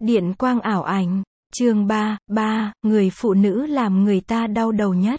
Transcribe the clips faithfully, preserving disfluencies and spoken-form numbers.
Điện quang ảo ảnh. Chương ba, ba, người phụ nữ làm người ta đau đầu nhất.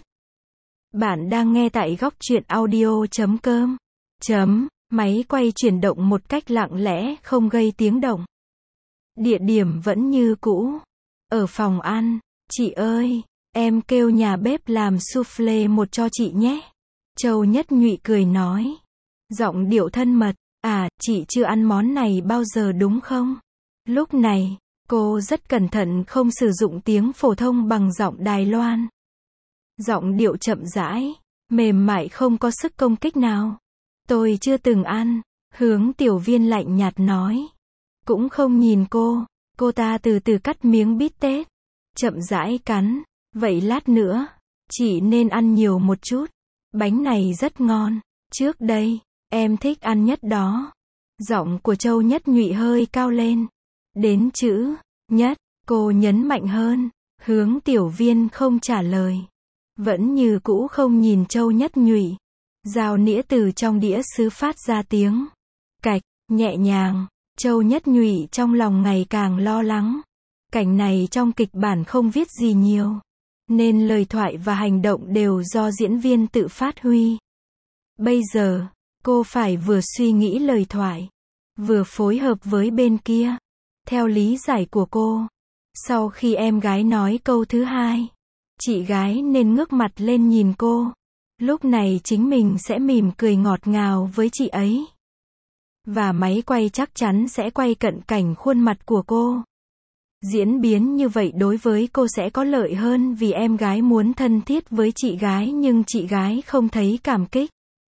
Bạn đang nghe tại góc truyện audio chấm com. Chấm, máy quay chuyển động một cách lặng lẽ, không gây tiếng động. Địa điểm vẫn như cũ. Ở phòng ăn. Chị ơi, em kêu nhà bếp làm soufflé một cho chị nhé. Châu Nhất Nhụy cười nói. Giọng điệu thân mật. À, chị chưa ăn món này bao giờ đúng không? Lúc này, cô rất cẩn thận không sử dụng tiếng phổ thông bằng giọng Đài Loan. Giọng điệu chậm rãi, mềm mại không có sức công kích nào. Tôi chưa từng ăn, Hướng Tiểu Viên lạnh nhạt nói. Cũng không nhìn cô, cô ta từ từ cắt miếng bít tết. Chậm rãi cắn, vậy lát nữa, chị nên ăn nhiều một chút. Bánh này rất ngon, trước đây, em thích ăn nhất đó. Giọng của Châu Nhất Nhụy hơi cao lên. Đến chữ nhất, cô nhấn mạnh hơn. Hướng Tiểu Viên không trả lời. Vẫn như cũ không nhìn Châu Nhất Nhụy. Dao nĩa từ trong đĩa sứ phát ra tiếng cạch, nhẹ nhàng. Châu Nhất Nhụy trong lòng ngày càng lo lắng. Cảnh này trong kịch bản không viết gì nhiều, nên lời thoại và hành động đều do diễn viên tự phát huy. Bây giờ, cô phải vừa suy nghĩ lời thoại, vừa phối hợp với bên kia. Theo lý giải của cô, sau khi em gái nói câu thứ hai, chị gái nên ngước mặt lên nhìn cô. Lúc này chính mình sẽ mỉm cười ngọt ngào với chị ấy. Và máy quay chắc chắn sẽ quay cận cảnh khuôn mặt của cô. Diễn biến như vậy đối với cô sẽ có lợi hơn vì em gái muốn thân thiết với chị gái nhưng chị gái không thấy cảm kích.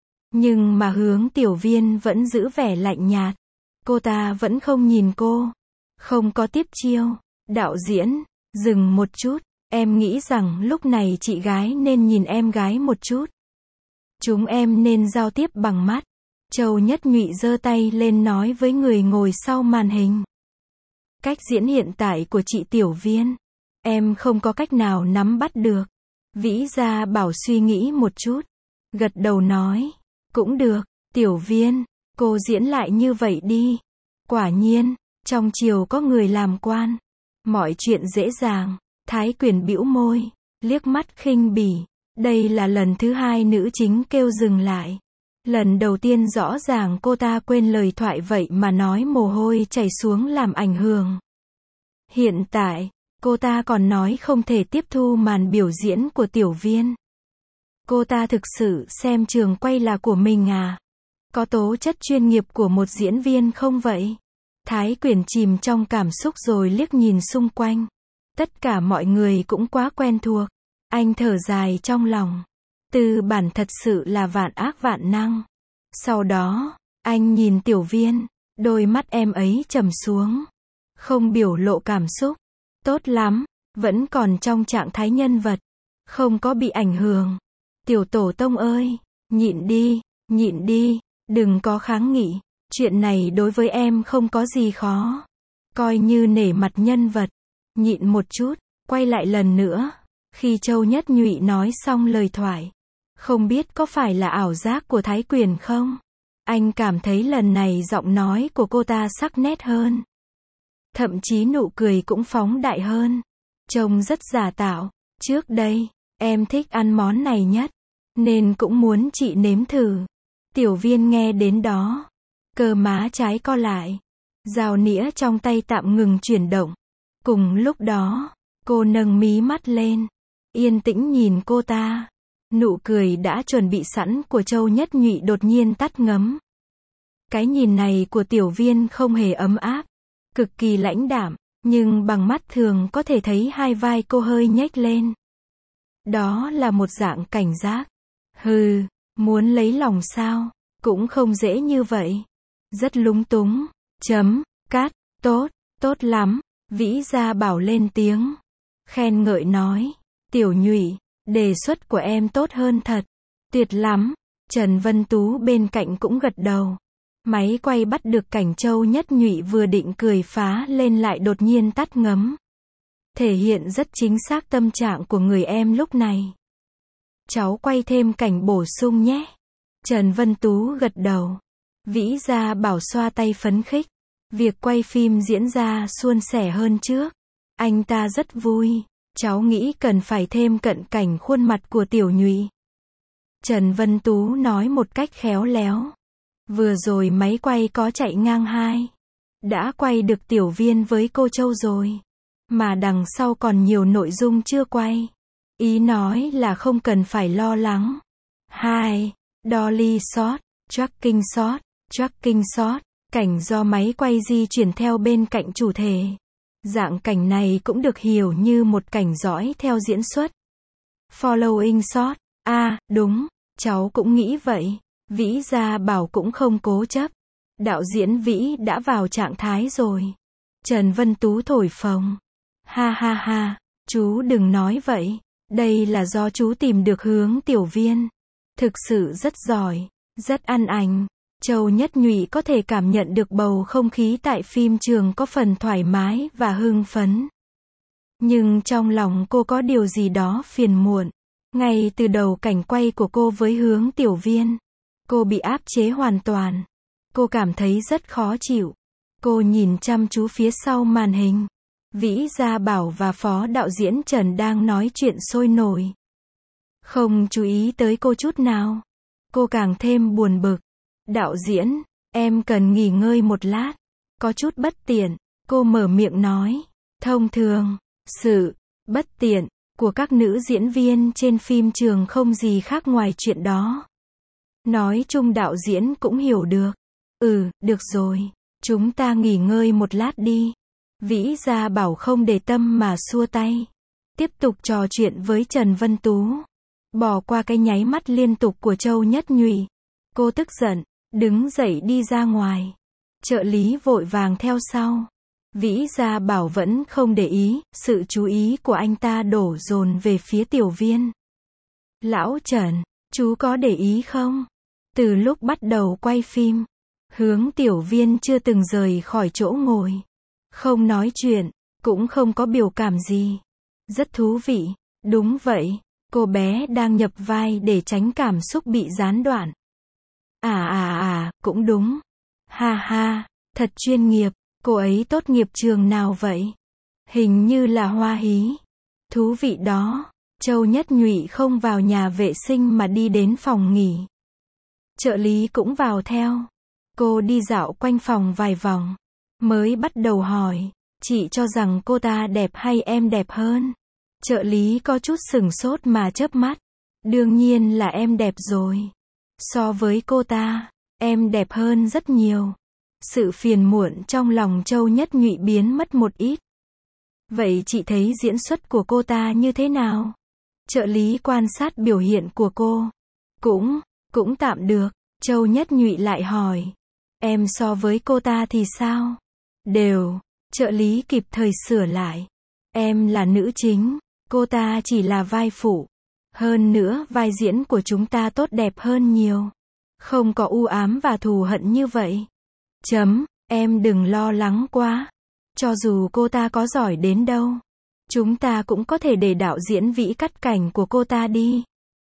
Nhưng mà Hướng Tiểu Viên vẫn giữ vẻ lạnh nhạt. Cô ta vẫn không nhìn cô. Không có tiếp chiêu. Đạo diễn, dừng một chút. Em nghĩ rằng lúc này chị gái nên nhìn em gái một chút. Chúng em nên giao tiếp bằng mắt. Châu Nhất Nhụy giơ tay lên nói với người ngồi sau màn hình. Cách diễn hiện tại của chị Tiểu Viên, em không có cách nào nắm bắt được. Vĩ Gia Bảo suy nghĩ một chút. Gật đầu nói. Cũng được, Tiểu Viên, cô diễn lại như vậy đi. Quả nhiên, trong triều có người làm quan. Mọi chuyện dễ dàng. Thái Quyền bĩu môi, liếc mắt khinh bỉ. Đây là lần thứ hai nữ chính kêu dừng lại. Lần đầu tiên rõ ràng cô ta quên lời thoại vậy mà nói mồ hôi chảy xuống làm ảnh hưởng. Hiện tại, cô ta còn nói không thể tiếp thu màn biểu diễn của Tiểu Viên. Cô ta thực sự xem trường quay là của mình à? Có tố chất chuyên nghiệp của một diễn viên không vậy? Thái Quyền chìm trong cảm xúc rồi liếc nhìn xung quanh. Tất cả mọi người cũng quá quen thuộc. Anh thở dài trong lòng. Tư bản thật sự là vạn ác vạn năng. Sau đó, anh nhìn Tiểu Viên. Đôi mắt em ấy trầm xuống. Không biểu lộ cảm xúc. Tốt lắm, vẫn còn trong trạng thái nhân vật. Không có bị ảnh hưởng. Tiểu Tổ Tông ơi, nhịn đi, nhịn đi, đừng có kháng nghị. Chuyện này đối với em không có gì khó. Coi như nể mặt nhân vật. Nhịn một chút, quay lại lần nữa. Khi Châu Nhất Nhụy nói xong lời thoại, không biết có phải là ảo giác của Thái Quyền không? Anh cảm thấy lần này giọng nói của cô ta sắc nét hơn. Thậm chí nụ cười cũng phóng đại hơn. Trông rất giả tạo. Trước đây, em thích ăn món này nhất, nên cũng muốn chị nếm thử. Tiểu Viên nghe đến đó, cơ má trái co lại. Dao nĩa trong tay tạm ngừng chuyển động. Cùng lúc đó, cô nâng mí mắt lên, yên tĩnh nhìn cô ta. Nụ cười đã chuẩn bị sẵn của Châu Nhất Nhụy đột nhiên tắt ngấm. Cái nhìn này của Tiểu Viên không hề ấm áp, cực kỳ lãnh đạm, nhưng bằng mắt thường có thể thấy hai vai cô hơi nhếch lên. Đó là một dạng cảnh giác. Hừ, muốn lấy lòng sao? Cũng không dễ như vậy. Rất lúng túng. Chấm, cát, tốt, tốt lắm. Vĩ Gia Bảo lên tiếng. Khen ngợi nói. Tiểu Nhụy, đề xuất của em tốt hơn thật. Tuyệt lắm. Trần Vân Tú bên cạnh cũng gật đầu. Máy quay bắt được cảnh Châu Nhất Nhụy vừa định cười phá lên lại đột nhiên tắt ngấm. Thể hiện rất chính xác tâm trạng của người em lúc này. Cháu quay thêm cảnh bổ sung nhé. Trần Vân Tú gật đầu. Vĩ Gia Bảo xoa tay phấn khích. Việc quay phim diễn ra suôn sẻ hơn trước. Anh ta rất vui. Cháu nghĩ cần phải thêm cận cảnh khuôn mặt của Tiểu Nhụy. Trần Vân Tú nói một cách khéo léo. Vừa rồi máy quay có chạy ngang hai. Đã quay được Tiểu Viên với cô Châu rồi. Mà đằng sau còn nhiều nội dung chưa quay. Ý nói là không cần phải lo lắng. hai. Dolly shot, tracking shot, tracking shot. Cảnh do máy quay di chuyển theo bên cạnh chủ thể. Dạng cảnh này cũng được hiểu như một cảnh dõi theo diễn xuất. Following shot. À, đúng, cháu cũng nghĩ vậy. Vĩ Gia Bảo cũng không cố chấp. Đạo diễn Vĩ đã vào trạng thái rồi. Trần Vân Tú thổi phồng. Ha ha ha, chú đừng nói vậy. Đây là do chú tìm được hướng Tiểu Viên. Thực sự rất giỏi, rất ăn ảnh. Châu Nhất Nhụy có thể cảm nhận được bầu không khí tại phim trường có phần thoải mái và hưng phấn. Nhưng trong lòng cô có điều gì đó phiền muộn. Ngay từ đầu cảnh quay của cô với hướng Tiểu Viên, cô bị áp chế hoàn toàn. Cô cảm thấy rất khó chịu. Cô nhìn chăm chú phía sau màn hình. Vĩ Gia Bảo và phó đạo diễn Trần đang nói chuyện sôi nổi. Không chú ý tới cô chút nào. Cô càng thêm buồn bực. Đạo diễn, em cần nghỉ ngơi một lát. Có chút bất tiện, cô mở miệng nói. Thông thường, sự bất tiện của các nữ diễn viên trên phim trường không gì khác ngoài chuyện đó. Nói chung đạo diễn cũng hiểu được. Ừ, được rồi, chúng ta nghỉ ngơi một lát đi. Vĩ Gia Bảo không để tâm mà xua tay. Tiếp tục trò chuyện với Trần Vân Tú. Bỏ qua cái nháy mắt liên tục của Châu Nhất Nhụy. Cô tức giận, đứng dậy đi ra ngoài. Trợ lý vội vàng theo sau. Vĩ Gia Bảo vẫn không để ý, sự chú ý của anh ta đổ dồn về phía Tiểu Viên. Lão Trần, chú có để ý không? Từ lúc bắt đầu quay phim, hướng Tiểu Viên chưa từng rời khỏi chỗ ngồi. Không nói chuyện, cũng không có biểu cảm gì. Rất thú vị. Đúng vậy, cô bé đang nhập vai để tránh cảm xúc bị gián đoạn. À à à, cũng đúng. Ha ha, thật chuyên nghiệp. Cô ấy tốt nghiệp trường nào vậy? Hình như là Hoa Hí. Thú vị đó. Châu Nhất Nhụy không vào nhà vệ sinh mà đi đến phòng nghỉ. Trợ lý cũng vào theo. Cô đi dạo quanh phòng vài vòng. Mới bắt đầu hỏi. Chị cho rằng cô ta đẹp hay em đẹp hơn? Trợ lý có chút sửng sốt mà chớp mắt. Đương nhiên là em đẹp rồi. So với cô ta, em đẹp hơn rất nhiều. Sự phiền muộn trong lòng Châu Nhất Nhụy biến mất một ít. Vậy chị thấy diễn xuất của cô ta như thế nào? Trợ lý quan sát biểu hiện của cô. Cũng, cũng tạm được. Châu Nhất Nhụy lại hỏi. Em so với cô ta thì sao? Đều. Trợ lý kịp thời sửa lại. Em là nữ chính, cô ta chỉ là vai phụ. Hơn nữa, vai diễn của chúng ta tốt đẹp hơn nhiều. Không có u ám và thù hận như vậy. Chấm, em đừng lo lắng quá. Cho dù cô ta có giỏi đến đâu, chúng ta cũng có thể để đạo diễn Vĩ cắt cảnh của cô ta đi.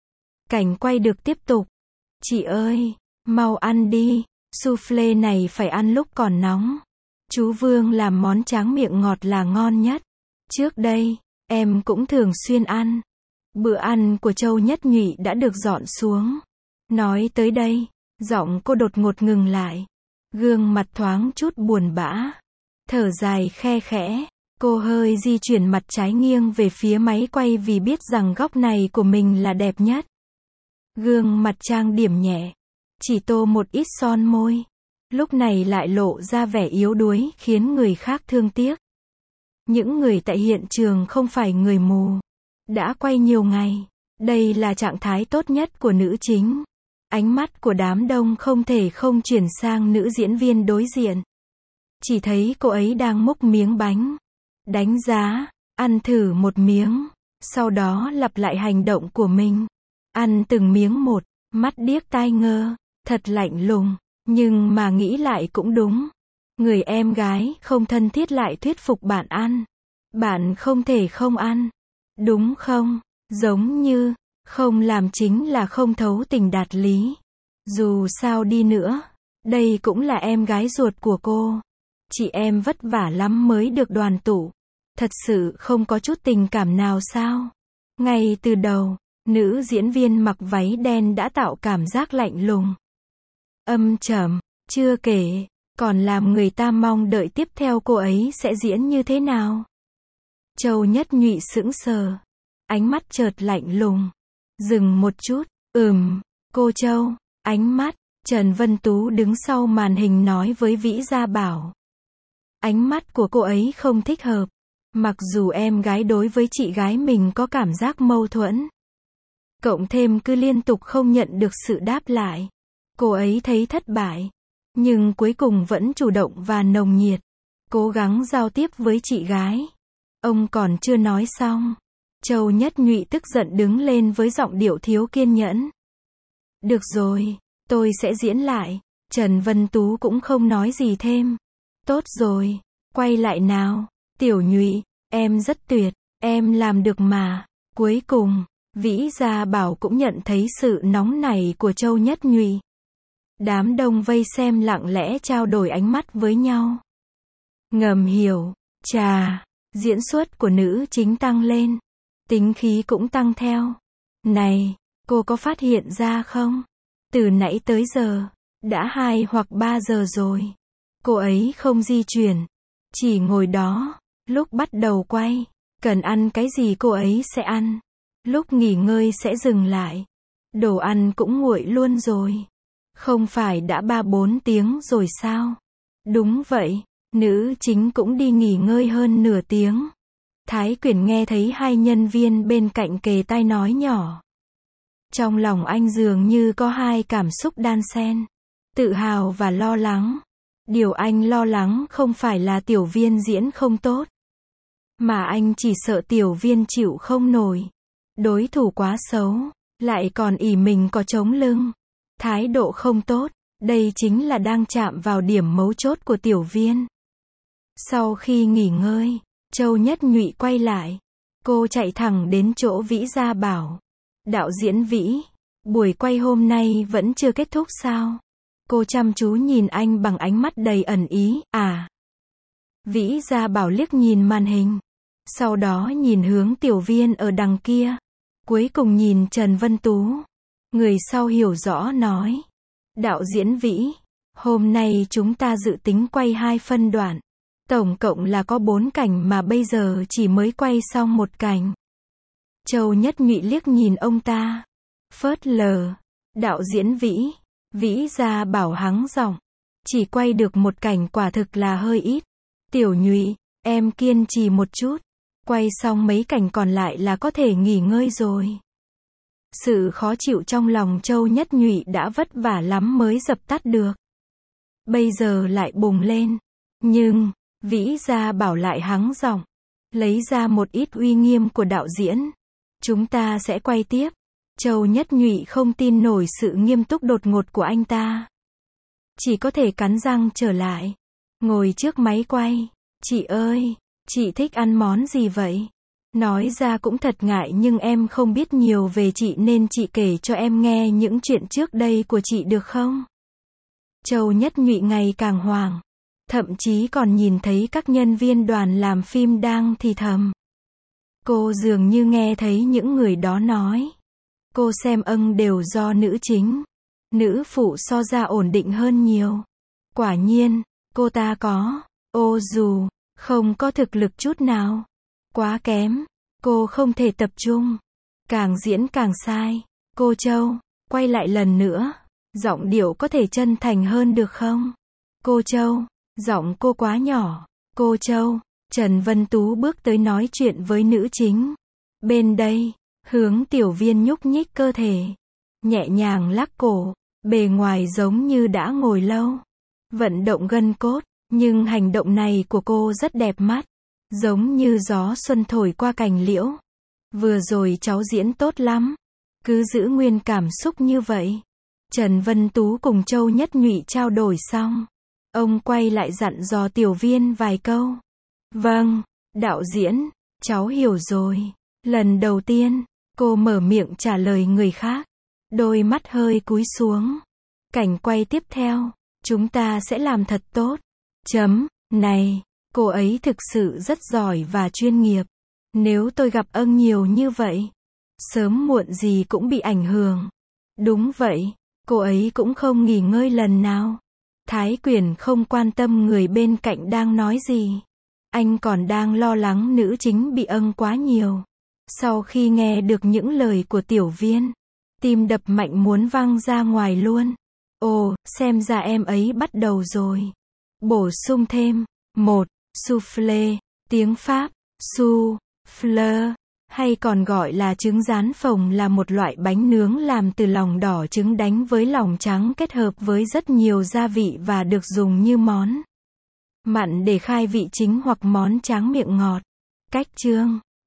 Cảnh quay được tiếp tục. Chị ơi, mau ăn đi, soufflé này phải ăn lúc còn nóng. Chú Vương làm món tráng miệng ngọt là ngon nhất. Trước đây, em cũng thường xuyên ăn. Bữa ăn của Châu Nhất Nhụy đã được dọn xuống. Nói tới đây, giọng cô đột ngột ngừng lại. Gương mặt thoáng chút buồn bã. Thở dài khe khẽ. Cô hơi di chuyển mặt trái nghiêng về phía máy quay vì biết rằng góc này của mình là đẹp nhất. Gương mặt trang điểm nhẹ. Chỉ tô một ít son môi. Lúc này lại lộ ra vẻ yếu đuối khiến người khác thương tiếc. Những người tại hiện trường không phải người mù. Đã quay nhiều ngày. Đây là trạng thái tốt nhất của nữ chính. Ánh mắt của đám đông không thể không chuyển sang nữ diễn viên đối diện. Chỉ thấy cô ấy đang múc miếng bánh. Đánh giá, ăn thử một miếng. Sau đó lặp lại hành động của mình. Ăn từng miếng một, mắt điếc tai ngơ, thật lạnh lùng. Nhưng mà nghĩ lại cũng đúng. Người em gái không thân thiết lại thuyết phục bạn ăn. Bạn không thể không ăn. Đúng không? Giống như, không làm chính là không thấu tình đạt lý. Dù sao đi nữa, đây cũng là em gái ruột của cô. chị em vất vả lắm mới được đoàn tụ. Thật sự không có chút tình cảm nào sao? Ngay từ đầu, nữ diễn viên mặc váy đen đã tạo cảm giác lạnh lùng, âm trầm, chưa kể, còn làm người ta mong đợi tiếp theo cô ấy sẽ diễn như thế nào. Châu Nhất Nhụy sững sờ, ánh mắt chợt lạnh lùng. Dừng một chút, ừm, cô Châu, ánh mắt, Trần Vân Tú đứng sau màn hình nói với Vĩ Gia Bảo. Ánh mắt của cô ấy không thích hợp. Mặc dù em gái đối với chị gái mình có cảm giác mâu thuẫn, cộng thêm cứ liên tục không nhận được sự đáp lại, cô ấy thấy thất bại, nhưng cuối cùng vẫn chủ động và nồng nhiệt, cố gắng giao tiếp với chị gái. Ông còn chưa nói xong, Châu Nhất Nhụy tức giận đứng lên với giọng điệu thiếu kiên nhẫn. Được rồi, tôi sẽ diễn lại. Trần Vân Tú cũng không nói gì thêm. Tốt rồi, quay lại nào. Tiểu Nhụy, em rất tuyệt, em làm được mà. Cuối cùng, Vĩ Gia Bảo cũng nhận thấy sự nóng nảy của Châu Nhất Nhụy. Đám đông vây xem lặng lẽ trao đổi ánh mắt với nhau. Ngầm hiểu, chà, diễn xuất của nữ chính tăng lên, tính khí cũng tăng theo. Này, cô có phát hiện ra không? Từ nãy tới giờ, đã hai hoặc ba giờ rồi. Cô ấy không di chuyển, chỉ ngồi đó. Lúc bắt đầu quay, cần ăn cái gì cô ấy sẽ ăn. Lúc nghỉ ngơi sẽ dừng lại. Đồ ăn cũng nguội luôn rồi. Không phải đã ba bốn tiếng rồi sao? Đúng vậy, nữ chính cũng đi nghỉ ngơi hơn nửa tiếng. Thái Quyển nghe thấy hai nhân viên bên cạnh kề tai nói nhỏ. Trong lòng anh dường như có hai cảm xúc đan xen, tự hào và lo lắng. Điều anh lo lắng không phải là Tiểu Viên diễn không tốt, mà anh chỉ sợ Tiểu Viên chịu không nổi. Đối thủ quá xấu, lại còn ỷ mình có chống lưng, thái độ không tốt, đây chính là đang chạm vào điểm mấu chốt của Tiểu Viên. Sau khi nghỉ ngơi, Châu Nhất Nhụy quay lại. Cô chạy thẳng đến chỗ Vĩ Gia Bảo. Đạo diễn Vĩ, buổi quay hôm nay vẫn chưa kết thúc sao? Cô chăm chú nhìn anh bằng ánh mắt đầy ẩn ý. À. Vĩ Gia Bảo liếc nhìn màn hình, sau đó nhìn hướng Tiểu Viên ở đằng kia, cuối cùng nhìn Trần Vân Tú. Người sau hiểu rõ nói. Đạo diễn Vĩ, hôm nay chúng ta dự tính quay hai phân đoạn. Tổng cộng là có bốn cảnh mà bây giờ chỉ mới quay xong một cảnh. Châu Nhất Nhụy liếc nhìn ông ta. Phớt lờ. Đạo diễn Vĩ. Vĩ Gia Bảo hắng giọng. Chỉ quay được một cảnh quả thực là hơi ít. Tiểu Nhụy, em kiên trì một chút. Quay xong mấy cảnh còn lại là có thể nghỉ ngơi rồi. Sự khó chịu trong lòng Châu Nhất Nhụy đã vất vả lắm mới dập tắt được. Bây giờ lại bùng lên. Nhưng, Vĩ Gia Bảo lại hắng giọng. Lấy ra một ít uy nghiêm của đạo diễn. Chúng ta sẽ quay tiếp. Châu Nhất Nhụy không tin nổi sự nghiêm túc đột ngột của anh ta. Chỉ có thể cắn răng trở lại. Ngồi trước máy quay. Chị ơi, chị thích ăn món gì vậy? Nói ra cũng thật ngại nhưng em không biết nhiều về chị nên chị kể cho em nghe những chuyện trước đây của chị được không? Châu Nhất Nhụy ngày càng hoảng. Thậm chí còn nhìn thấy các nhân viên đoàn làm phim đang thì thầm. Cô dường như nghe thấy những người đó nói. Cô xem âng đều do nữ chính. Nữ phụ so ra ổn định hơn nhiều. Quả nhiên, cô ta có, ô dù, không có thực lực chút nào. Quá kém, cô không thể tập trung. Càng diễn càng sai. Cô Châu, quay lại lần nữa. Giọng điệu có thể chân thành hơn được không? Cô Châu, giọng cô quá nhỏ. Cô Châu, Trần Vân Tú bước tới nói chuyện với nữ chính. Bên đây, hướng Tiểu Viên nhúc nhích cơ thể. Nhẹ nhàng lắc cổ, bề ngoài giống như đã ngồi lâu. Vận động gân cốt, nhưng hành động này của cô rất đẹp mắt. Giống như gió xuân thổi qua cành liễu. Vừa rồi cháu diễn tốt lắm. Cứ giữ nguyên cảm xúc như vậy. Trần Vân Tú cùng Châu Nhất Nhụy trao đổi xong. Ông quay lại dặn dò Tiểu Viên vài câu. Vâng, đạo diễn, cháu hiểu rồi. Lần đầu tiên, cô mở miệng trả lời người khác. Đôi mắt hơi cúi xuống. Cảnh quay tiếp theo, chúng ta sẽ làm thật tốt. Chấm, Này, cô ấy thực sự rất giỏi và chuyên nghiệp. Nếu tôi gặp ân nhiều như vậy, sớm muộn gì cũng bị ảnh hưởng. Đúng vậy, cô ấy cũng không nghỉ ngơi lần nào. Thái Quyền không quan tâm người bên cạnh đang nói gì. Anh còn đang lo lắng nữ chính bị ân quá nhiều. Sau khi nghe được những lời của Tiểu Viên, tim đập mạnh muốn văng ra ngoài luôn. Ồ, xem ra em ấy bắt đầu rồi. Bổ sung thêm. một. Soufflé, tiếng Pháp, souffleur, hay còn gọi là trứng rán phồng là một loại bánh nướng làm từ lòng đỏ trứng đánh với lòng trắng kết hợp với rất nhiều gia vị và được dùng như món mặn để khai vị chính hoặc món tráng miệng ngọt. Cách chương